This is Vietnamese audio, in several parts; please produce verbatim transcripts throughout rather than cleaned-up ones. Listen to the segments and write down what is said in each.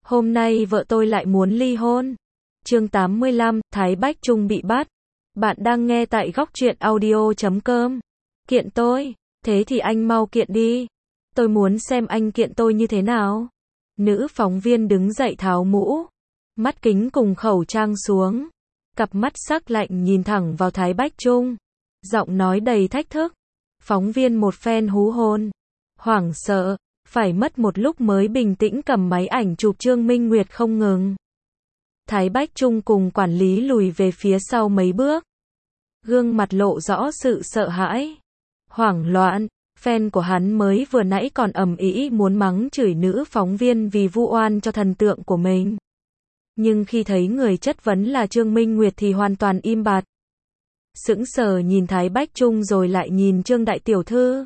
Hôm nay vợ tôi lại muốn ly hôn. Chương tám mươi lăm, Thái Bách Trung bị bắt. Bạn đang nghe tại góc truyện audio chấm com. Kiện tôi, thế thì anh mau kiện đi. Tôi muốn xem anh kiện tôi như thế nào. Nữ phóng viên đứng dậy tháo mũ, mắt kính cùng khẩu trang xuống. Cặp mắt sắc lạnh nhìn thẳng vào Thái Bách Trung. Giọng nói đầy thách thức. Phóng viên một phen hú hồn. Hoảng sợ, phải mất một lúc mới bình tĩnh cầm máy ảnh chụp Trương Minh Nguyệt không ngừng. Thái Bách Trung cùng quản lý lùi về phía sau mấy bước. Gương mặt lộ rõ sự sợ hãi, hoảng loạn. Fan của hắn mới vừa nãy còn ầm ĩ muốn mắng chửi nữ phóng viên vì vu oan cho thần tượng của mình. Nhưng khi thấy người chất vấn là Trương Minh Nguyệt thì hoàn toàn im bặt. Sững sờ nhìn Thái Bách Trung rồi lại nhìn Trương đại tiểu thư.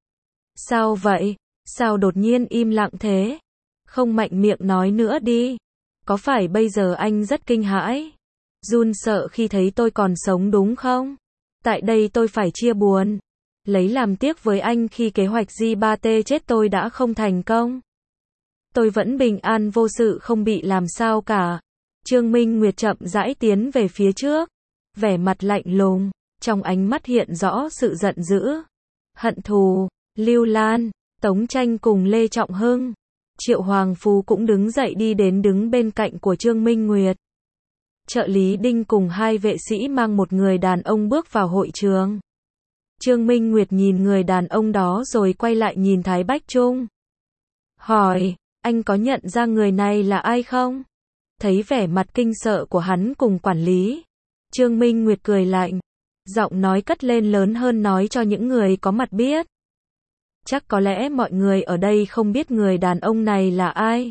Sao vậy? Sao đột nhiên im lặng thế? Không mạnh miệng nói nữa đi. Có phải bây giờ anh rất kinh hãi, run sợ khi thấy tôi còn sống đúng không? Tại đây tôi phải chia buồn, lấy làm tiếc với anh khi kế hoạch G ba T chết tôi đã không thành công. Tôi vẫn bình an vô sự không bị làm sao cả. Trương Minh Nguyệt chậm rãi tiến về phía trước, vẻ mặt lạnh lùng, trong ánh mắt hiện rõ sự giận dữ, hận thù. Lưu Lan, Tống Tranh cùng Lê Trọng Hưng, Triệu Hoàng Phú cũng đứng dậy đi đến đứng bên cạnh của Trương Minh Nguyệt. Trợ lý Đinh cùng hai vệ sĩ mang một người đàn ông bước vào hội trường. Trương Minh Nguyệt nhìn người đàn ông đó rồi quay lại nhìn Thái Bách Trung. Hỏi, anh có nhận ra người này là ai không? Thấy vẻ mặt kinh sợ của hắn cùng quản lý, Trương Minh Nguyệt cười lạnh, giọng nói cất lên lớn hơn nói cho những người có mặt biết. Chắc có lẽ mọi người ở đây không biết người đàn ông này là ai.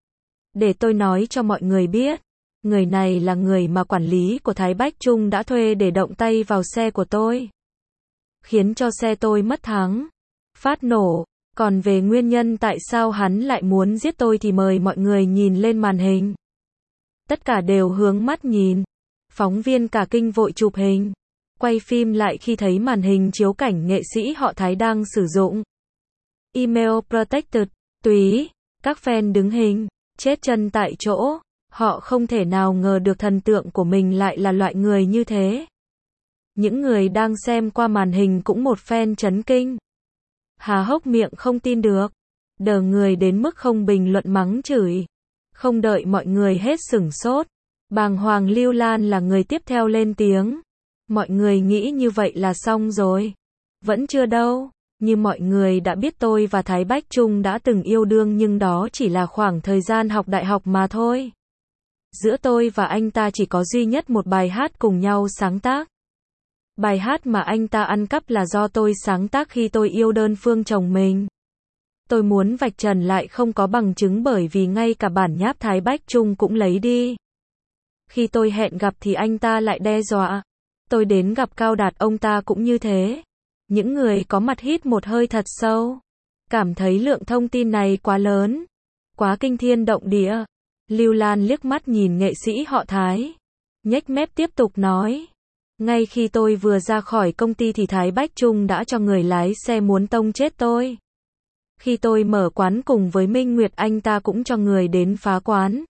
Để tôi nói cho mọi người biết, người này là người mà quản lý của Thái Bách Trung đã thuê để động tay vào xe của tôi, khiến cho xe tôi mất thắng, phát nổ. Còn về nguyên nhân tại sao hắn lại muốn giết tôi thì mời mọi người nhìn lên màn hình. Tất cả đều hướng mắt nhìn. Phóng viên cả kinh vội chụp hình, quay phim lại khi thấy màn hình chiếu cảnh nghệ sĩ họ Thái đang sử dụng email protected, túy. Các fan đứng hình, chết chân tại chỗ. Họ không thể nào ngờ được thần tượng của mình lại là loại người như thế. Những người đang xem qua màn hình cũng một phen chấn kinh, há hốc miệng không tin được, đờ người đến mức không bình luận mắng chửi. Không đợi mọi người hết sửng sốt, bàng hoàng Lưu Lan là người tiếp theo lên tiếng. Mọi người nghĩ như vậy là xong rồi. Vẫn chưa đâu. Như mọi người đã biết tôi và Thái Bách Trung đã từng yêu đương nhưng đó chỉ là khoảng thời gian học đại học mà thôi. Giữa tôi và anh ta chỉ có duy nhất một bài hát cùng nhau sáng tác. Bài hát mà anh ta ăn cắp là do tôi sáng tác khi tôi yêu đơn phương chồng mình. Tôi muốn vạch trần lại không có bằng chứng bởi vì ngay cả bản nháp Thái Bách Trung cũng lấy đi. Khi tôi hẹn gặp thì anh ta lại đe dọa. Tôi đến gặp Cao Đạt ông ta cũng như thế. Những người có mặt hít một hơi thật sâu, cảm thấy lượng thông tin này quá lớn, quá kinh thiên động địa. Lưu Lan liếc mắt nhìn nghệ sĩ họ Thái, nhếch mép tiếp tục nói. Ngay khi tôi vừa ra khỏi công ty thì Thái Bách Trung đã cho người lái xe muốn tông chết tôi. Khi tôi mở quán cùng với Minh Nguyệt anh ta cũng cho người đến phá quán.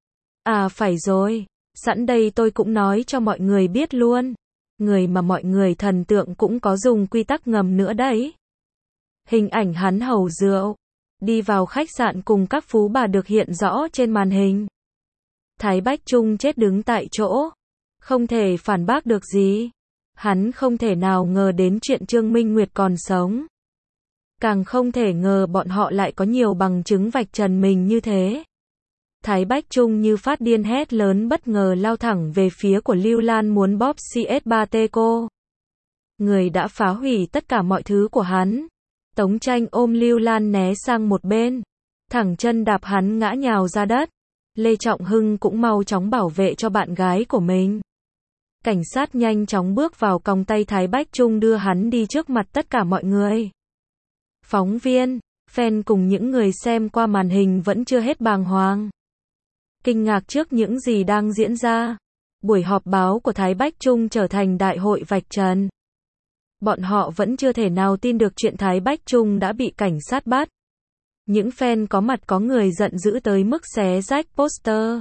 À phải rồi, sẵn đây tôi cũng nói cho mọi người biết luôn. Người mà mọi người thần tượng cũng có dùng quy tắc ngầm nữa đấy. Hình ảnh hắn hầu rượu, đi vào khách sạn cùng các phú bà được hiện rõ trên màn hình. Thái Bách Trung chết đứng tại chỗ, không thể phản bác được gì. Hắn không thể nào ngờ đến chuyện Trương Minh Nguyệt còn sống. Càng không thể ngờ bọn họ lại có nhiều bằng chứng vạch trần mình như thế. Thái Bách Trung như phát điên hét lớn bất ngờ lao thẳng về phía của Lưu Lan muốn bóp C S ba T cô. Người đã phá hủy tất cả mọi thứ của hắn. Tống Tranh ôm Lưu Lan né sang một bên, thẳng chân đạp hắn ngã nhào ra đất. Lê Trọng Hưng cũng mau chóng bảo vệ cho bạn gái của mình. Cảnh sát nhanh chóng bước vào còng tay Thái Bách Trung đưa hắn đi trước mặt tất cả mọi người. Phóng viên, fan cùng những người xem qua màn hình vẫn chưa hết bàng hoàng, kinh ngạc trước những gì đang diễn ra. Buổi họp báo của Thái Bách Trung trở thành đại hội vạch trần. Bọn họ vẫn chưa thể nào tin được chuyện Thái Bách Trung đã bị cảnh sát bắt. Những fan có mặt có người giận dữ tới mức xé rách poster,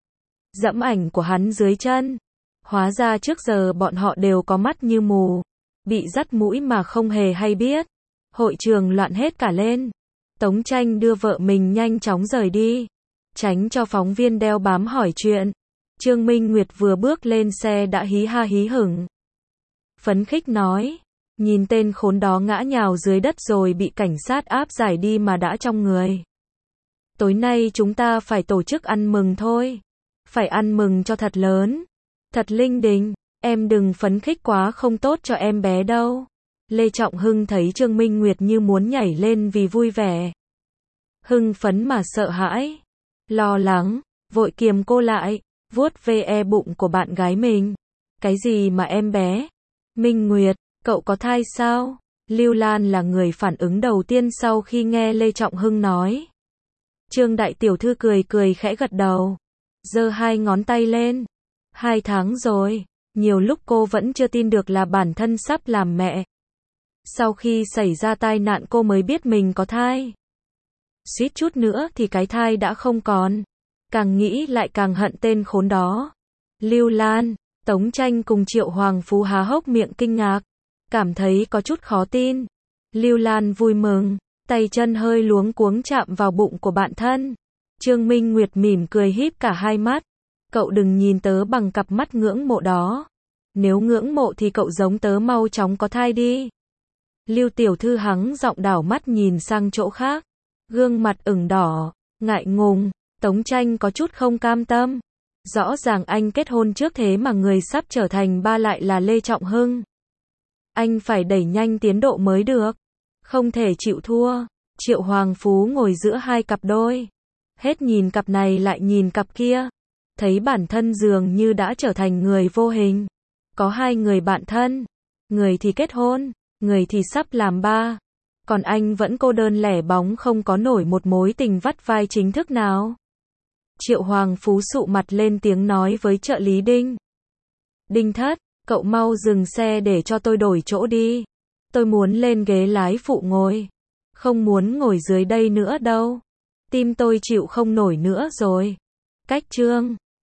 dẫm ảnh của hắn dưới chân. Hóa ra trước giờ bọn họ đều có mắt như mù, bị dắt mũi mà không hề hay biết. Hội trường loạn hết cả lên. Tống Tranh đưa vợ mình nhanh chóng rời đi, tránh cho phóng viên đeo bám hỏi chuyện. Trương Minh Nguyệt vừa bước lên xe đã hí ha hí hửng, phấn khích nói, nhìn tên khốn đó ngã nhào dưới đất rồi bị cảnh sát áp giải đi mà đã trong người. Tối nay chúng ta phải tổ chức ăn mừng thôi. Phải ăn mừng cho thật lớn, thật linh đình. Em đừng phấn khích quá, không tốt cho em bé đâu. Lê Trọng Hưng thấy Trương Minh Nguyệt như muốn nhảy lên vì vui vẻ. Hưng phấn mà sợ hãi, lo lắng, vội kiềm cô lại, vuốt ve bụng của bạn gái mình. Cái gì mà em bé? Minh Nguyệt, cậu có thai sao? Lưu Lan là người phản ứng đầu tiên sau khi nghe Lê Trọng Hưng nói. Trương đại tiểu thư cười cười khẽ gật đầu, giơ hai ngón tay lên. Hai tháng rồi, nhiều lúc cô vẫn chưa tin được là bản thân sắp làm mẹ. Sau khi xảy ra tai nạn cô mới biết mình có thai. Suýt chút nữa thì cái thai đã không còn. Càng nghĩ lại càng hận tên khốn đó. Lưu Lan, Tống Tranh cùng Triệu Hoàng Phú há hốc miệng kinh ngạc, cảm thấy có chút khó tin. Lưu Lan vui mừng, tay chân hơi luống cuống chạm vào bụng của bạn thân. Trương Minh Nguyệt mỉm cười híp cả hai mắt. Cậu đừng nhìn tớ bằng cặp mắt ngưỡng mộ đó. Nếu ngưỡng mộ thì cậu giống tớ mau chóng có thai đi. Lưu tiểu thư hắng giọng đảo mắt nhìn sang chỗ khác, gương mặt ửng đỏ, ngại ngùng. Tống Tranh có chút không cam tâm. Rõ ràng anh kết hôn trước thế mà người sắp trở thành ba lại là Lê Trọng Hưng. Anh phải đẩy nhanh tiến độ mới được, không thể chịu thua. Triệu Hoàng Phú ngồi giữa hai cặp đôi, hết nhìn cặp này lại nhìn cặp kia, thấy bản thân dường như đã trở thành người vô hình. Có hai người bạn thân, người thì kết hôn, người thì sắp làm ba. Còn anh vẫn cô đơn lẻ bóng, không có nổi một mối tình vắt vai chính thức nào. Triệu Hoàng Phú sụ mặt lên tiếng nói với trợ lý Đinh. Đinh Thất, cậu mau dừng xe để cho tôi đổi chỗ đi. Tôi muốn lên ghế lái phụ ngồi. Không muốn ngồi dưới đây nữa đâu. Tim tôi chịu không nổi nữa rồi. Cách Trương